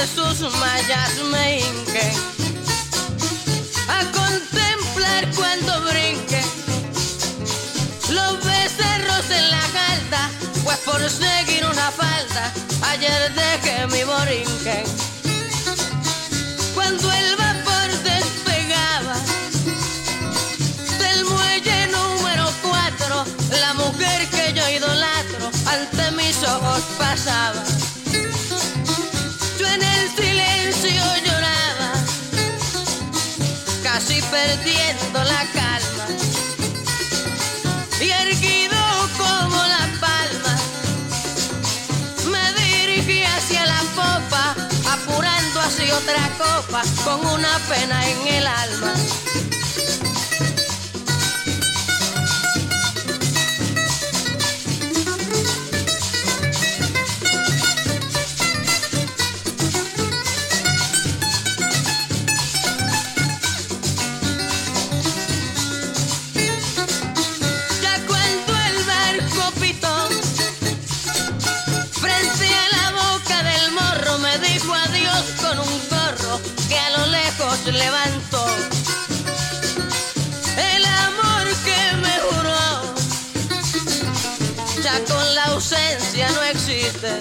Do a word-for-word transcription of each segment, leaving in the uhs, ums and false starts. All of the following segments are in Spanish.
sus mallas me hinque a contemplar cuando brinque los becerros en la calda, pues por seguir una falda ayer dejé mi borinque. Cuando el vapor despegaba del muelle número cuatro, la mujer que yo idolatro ante mis ojos pasaba. Yo en el silencio lloraba, casi perdiendo la calma, y erguido como la palma me dirigí hacia la popa, apurando así otra copa con una pena en el alma. Con un gorro que a lo lejos levantó el amor que me juró, ya con la ausencia no existe.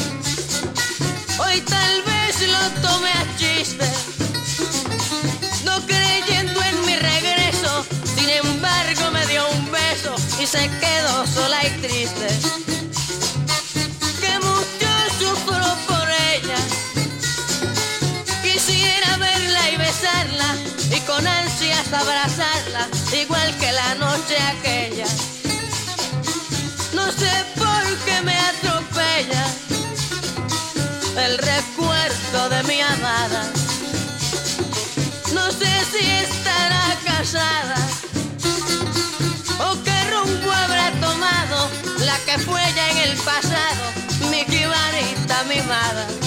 Hoy tal vez lo tome a chiste, no creyendo en mi regreso. Sin embargo me dio un beso y se quedó sola y triste. Que mucho sufro por ella, quisiera verla y besarla y con ansias abrazarla, igual que la noche aquella. No sé por qué me atropella el recuerdo de mi amada. No sé si estará casada o qué rumbo habrá tomado la que fue ya en el pasado mi jibarita mimada.